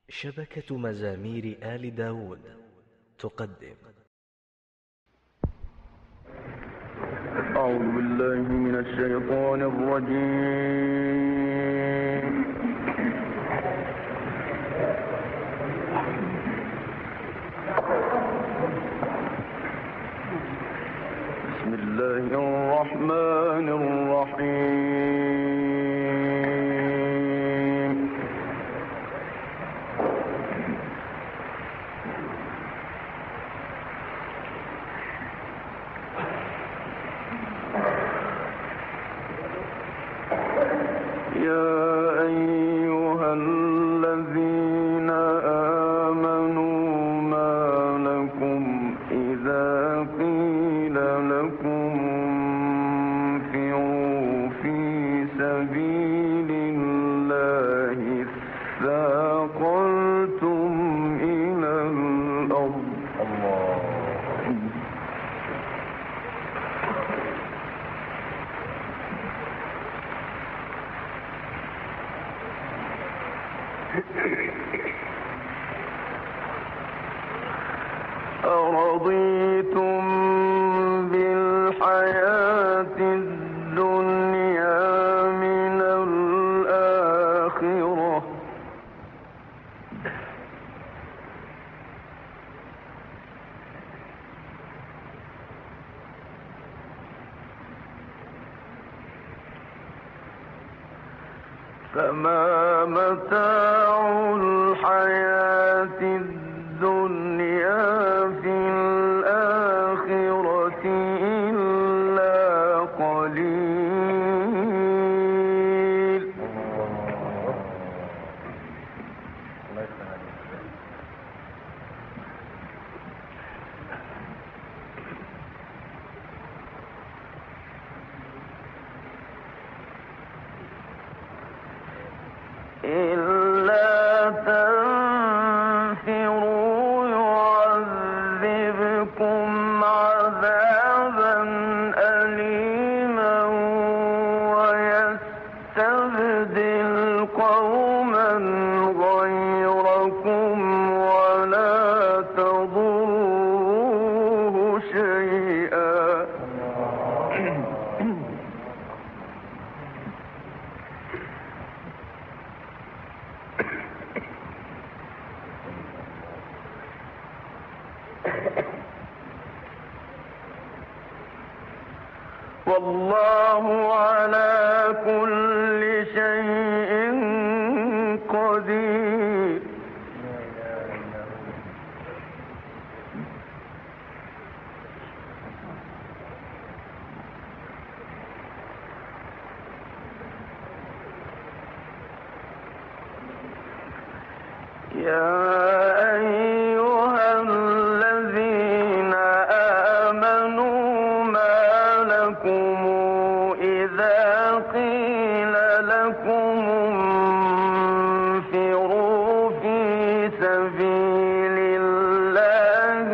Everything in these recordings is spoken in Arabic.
شبكة مزامير آل داود تقدم. أعوذ بالله من الشيطان الرجيم. بسم الله الرحمن الرحيم. يا أيها الذين آمنوا ما لكم إذا قيل لكم انفروا في سبيل الله اثاقلتم إلى الأرض. أرضيتم بالحياة الدنيا من الآخرة فما متاع الحياة الدنيا في الآخرة إلا قليل. إلا تنفروا يعذبكم عذابا أليما ويستبدل قوما غيركم ولا تضروه شيئا. والله على كل شيء قدير. يا أيها الذين آمنوا ما لكم إذا قيل لكم انفروا في سبيل الله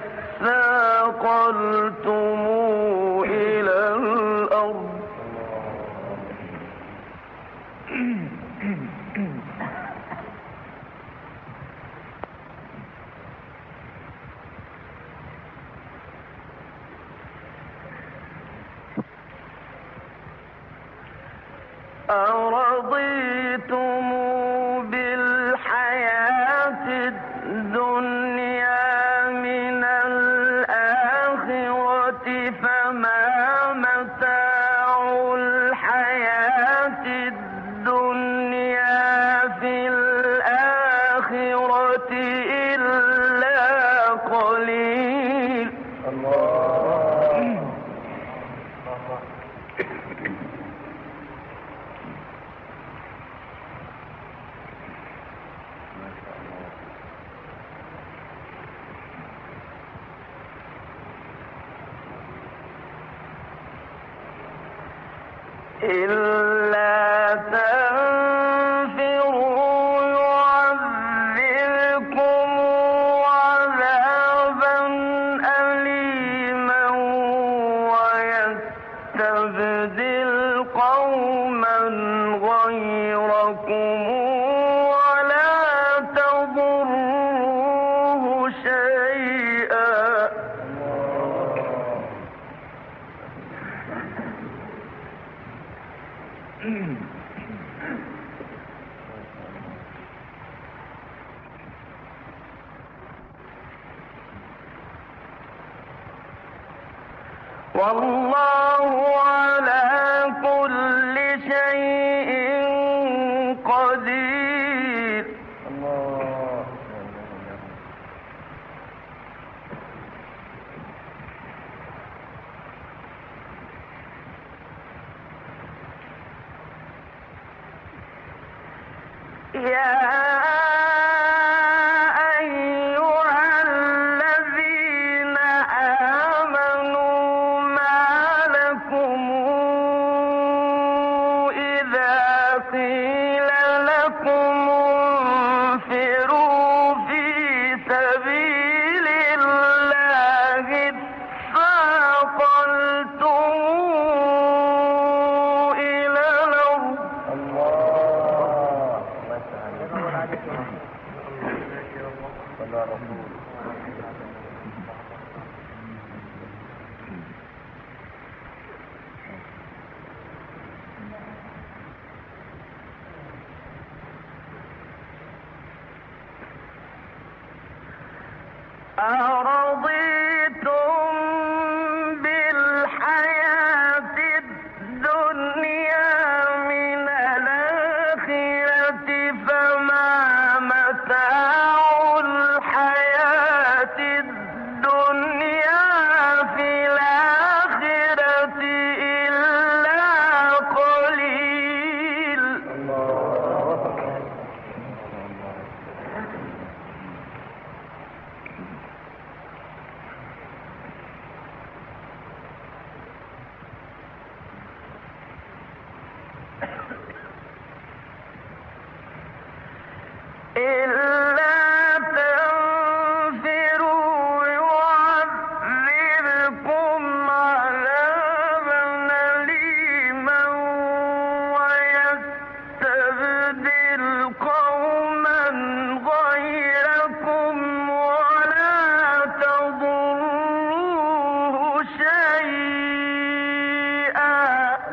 اثاقلتم إلى الأرض أرضيتم بالحياة الدنيا من الآخرة فما متاع الحياة الدنيا في الآخرة إلا قليل. إلا تنفروا يعذبكم عذابا أليما ويستبدل قوما غيركم ولا تضروه والله على كل شيء قدير. يا أيها الذين آمنوا ما لكم إذا قيل لكم انفروا في سبيل الله اثاقلتم إلى الأرض. أرضيتم بالحياة الدنيا من الآخرة فما متاع الحياة الدنيا في الآخرة إلا قليل. إلا تنفروا يعذبكم عذابا أليما ويستبدل قوما غيركم ولا تضروه شيئا.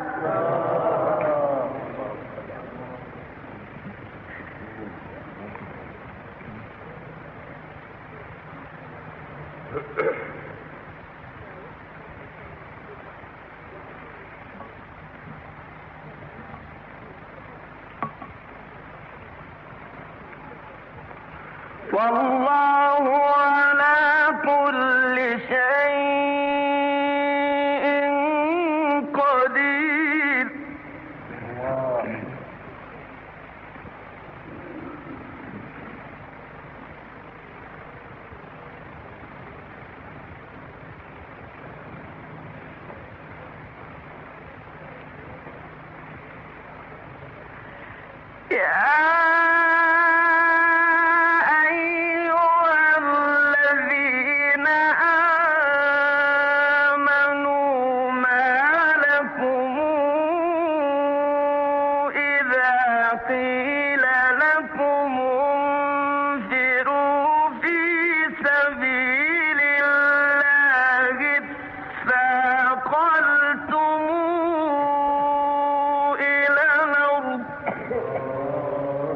والله على كل شيء قدير. يا قيل لكم انفروا في سبيل الله اثاقلتم إلى الأرض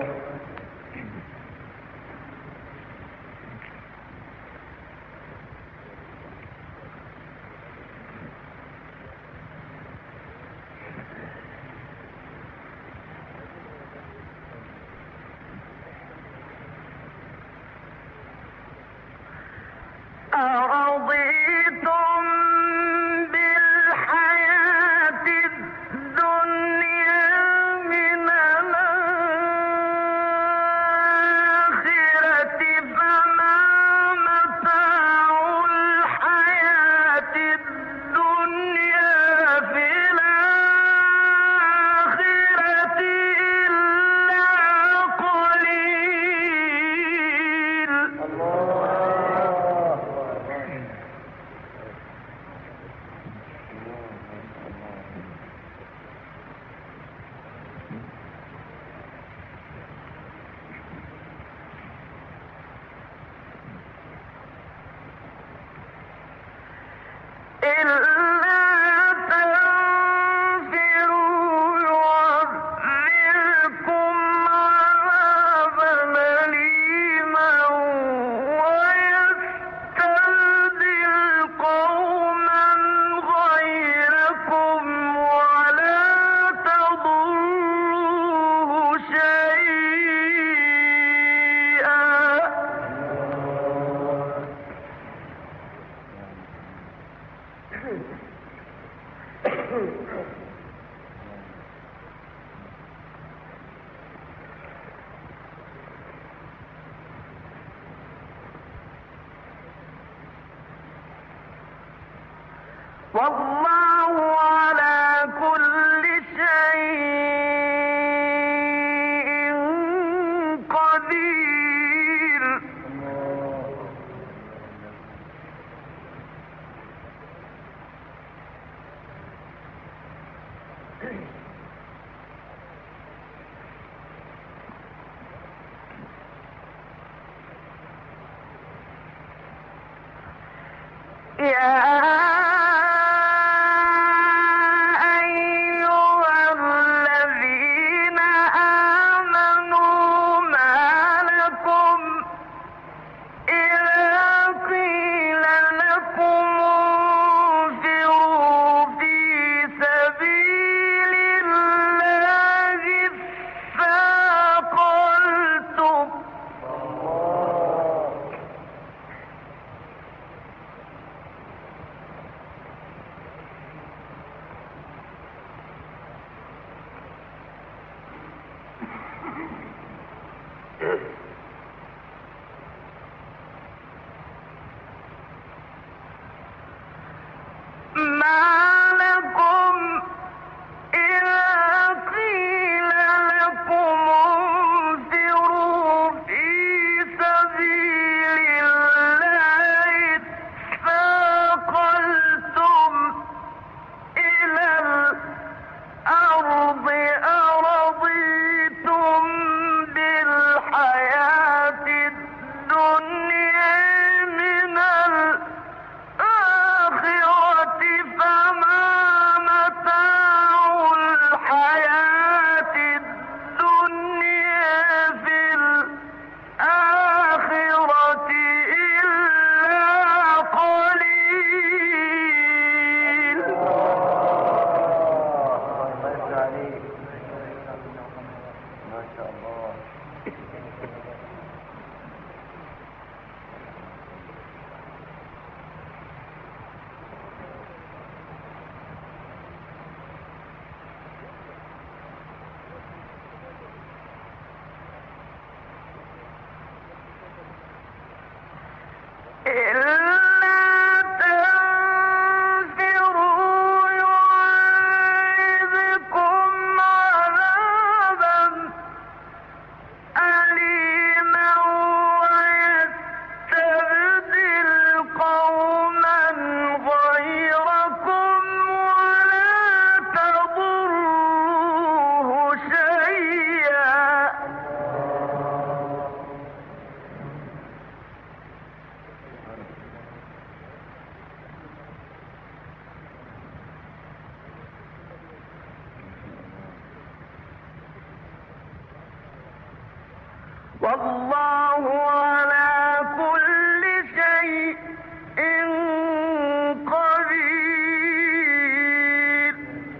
والله على كل شيء قدير. والله على كل شيء قدير.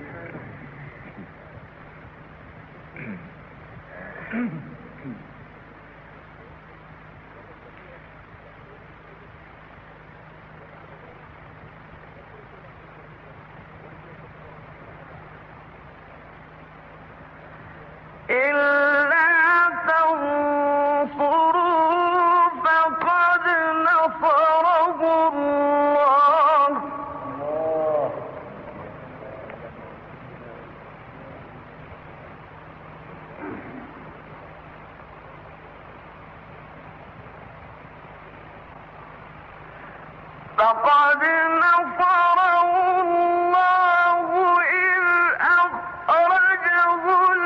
فقد نصره الله إذ أخرجه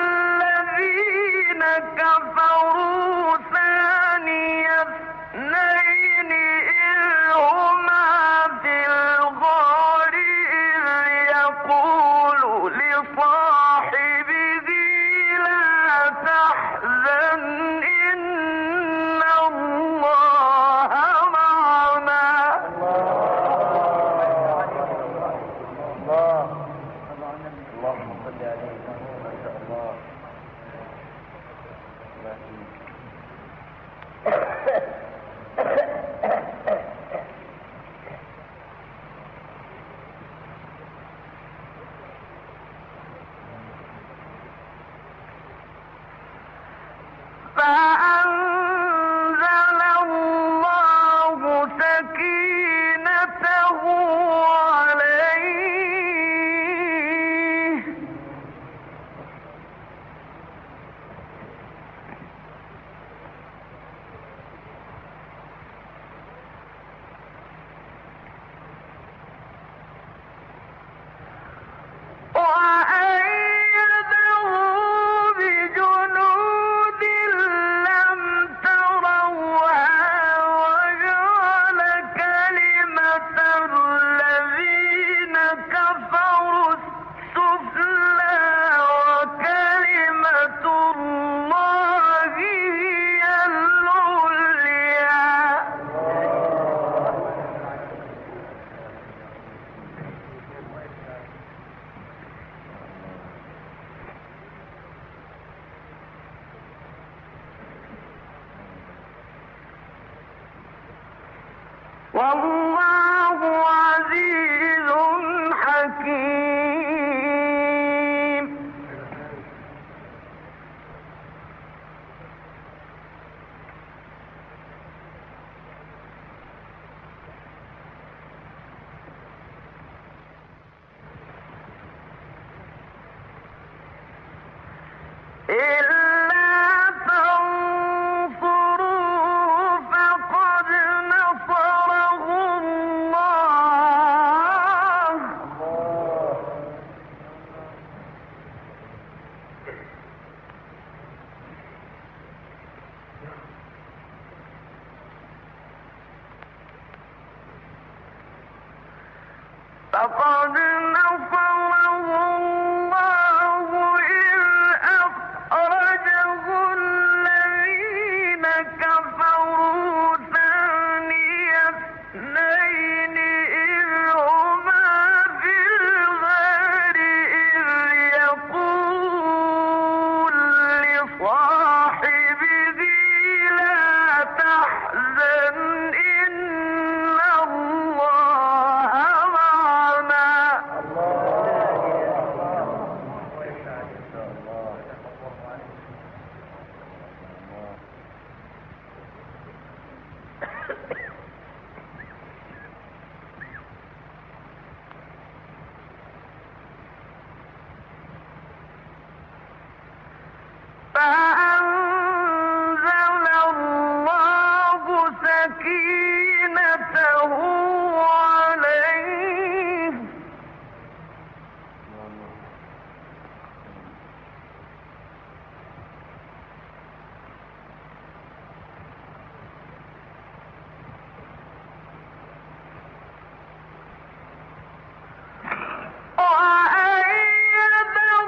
الذين كفروا ثاني اثنين إذ هما في الغار إذ يقول لصاحبه لا تحزن إن الله معنا. اللهم صل عليه ما شاء الله. فأنزل الله سكينته عليه والله عزيز حكيم. فقد نصره الله إذ أخرجه الذين كفروا ثاني اثنين إذ هما في الغار إذ يقول لصاحبه لا تحزن إن الله فأنزل الله سكينته عليه وأيده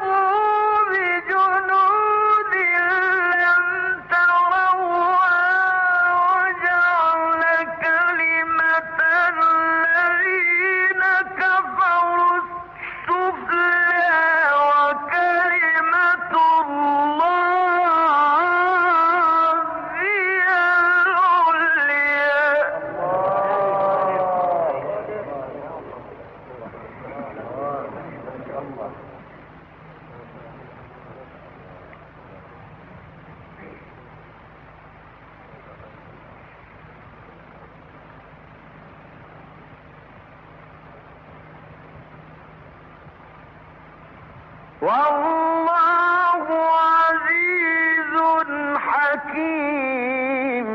بجنود لم تروها وجعل كلمة الذين كفروا السفلى وكلمة الله هي العليا. والله عزيز حكيم.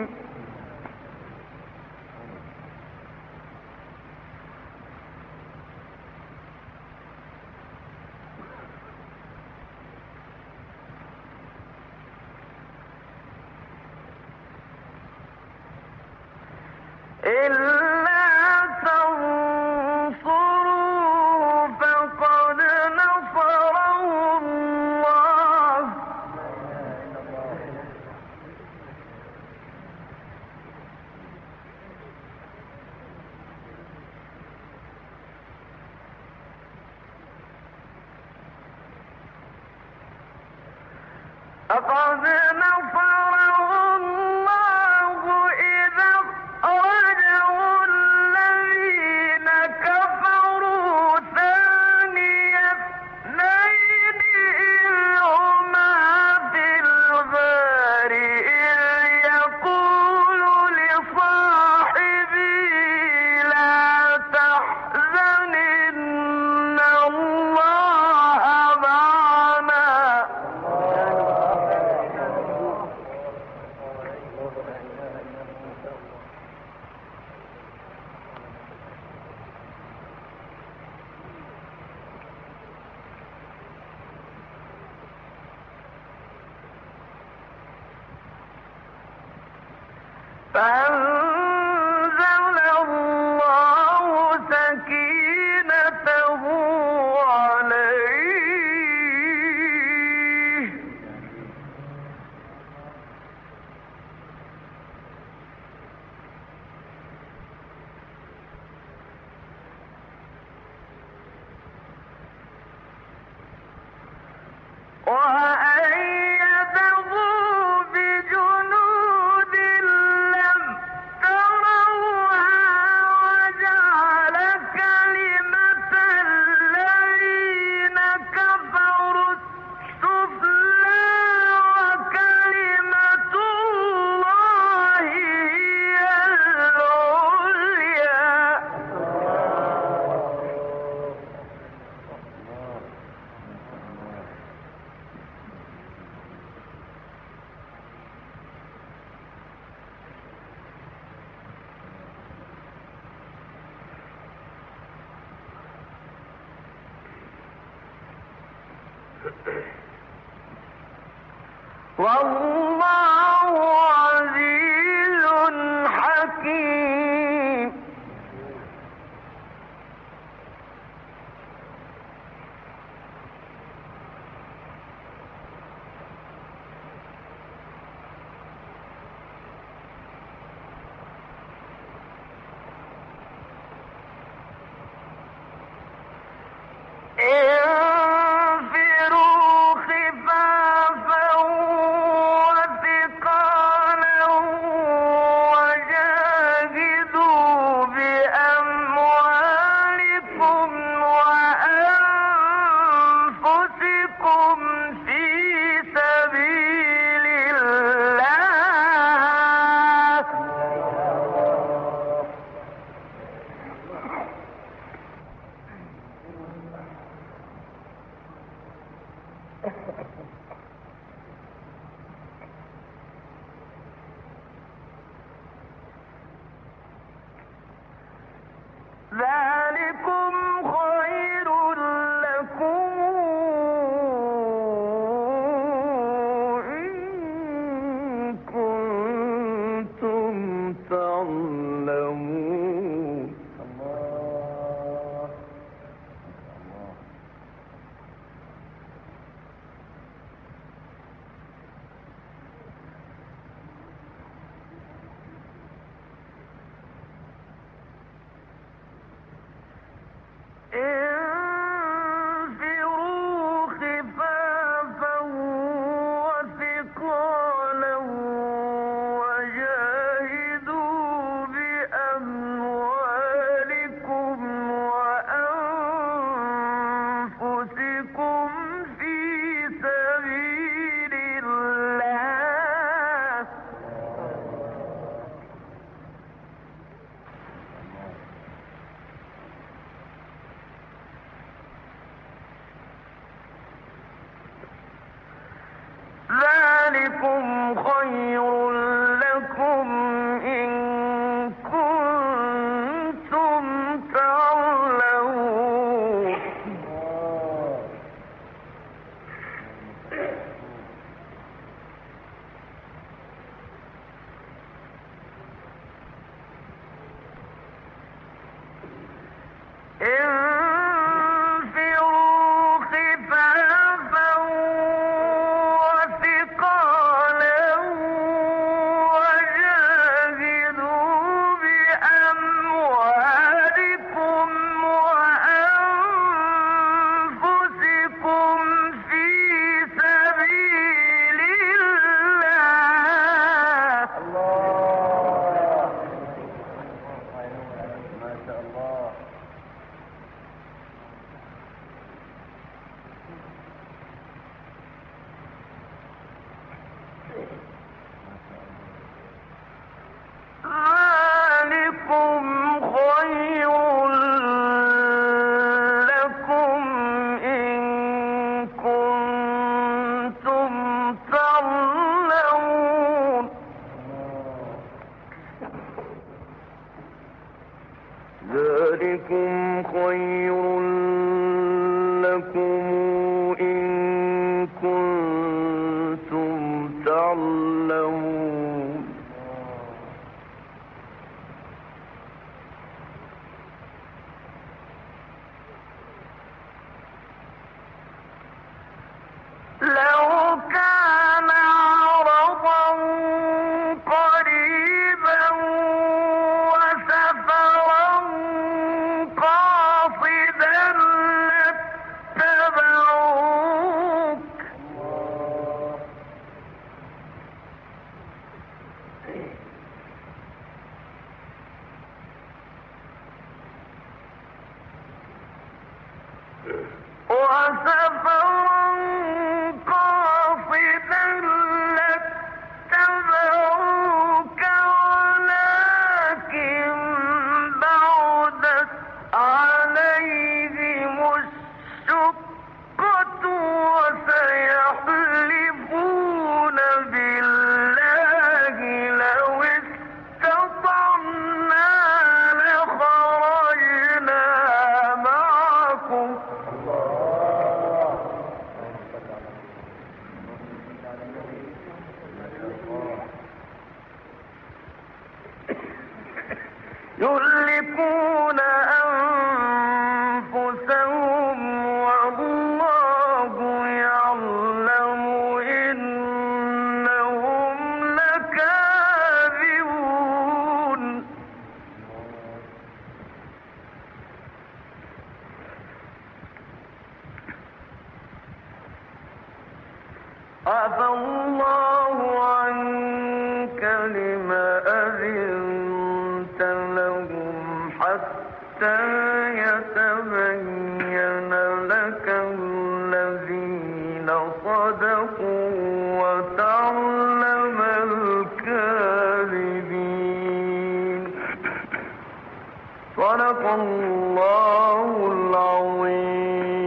إلا تنصروه فقد نصره الله إذا أخرجه الذين كفروا ثاني اثنين إذ هما في الغار إذ يقول لصاحبه لا تحزن إن الله معنا. فأنزل الله سكينته عليه وأيده بجنود لم والله عزيز حكيم. انفروا خفافا وثقالا وجاهدوا بأموالكم وأنفسكم في سبيل الله. ذلكم خير لكم إن كنتم تعلمون. انفروا خفافا وثقالا وجاهدوا بأموالكم وأنفسكم في سبيل الله. ذلكم خير لكم إن كنتم تعلمون. انفروا خفافا وثقالا وجاهدوا بأموالكم وأنفسكم في سبيل الله. ما شاء الله. ذلكم خير لكم إن كنتم تعلمون. ذلكم خير لكم إن كنتم تعلمون. لو كان عرضا قريبا وسفرا قاصدا لاتبعوك. وسفرا قاصدا لاتبعوك ولكن بعدت عليهم الشقة وسيحلفون بالله لو استطعنا لخرجنا معكم. يهلكون أنفسهم والله يعلم إنهم لكاذبون عفى الله عنك لما أذنت لهم حتى يتبين لك الذين صدقوا وتعلم الكاذبين صدق الله العظيم.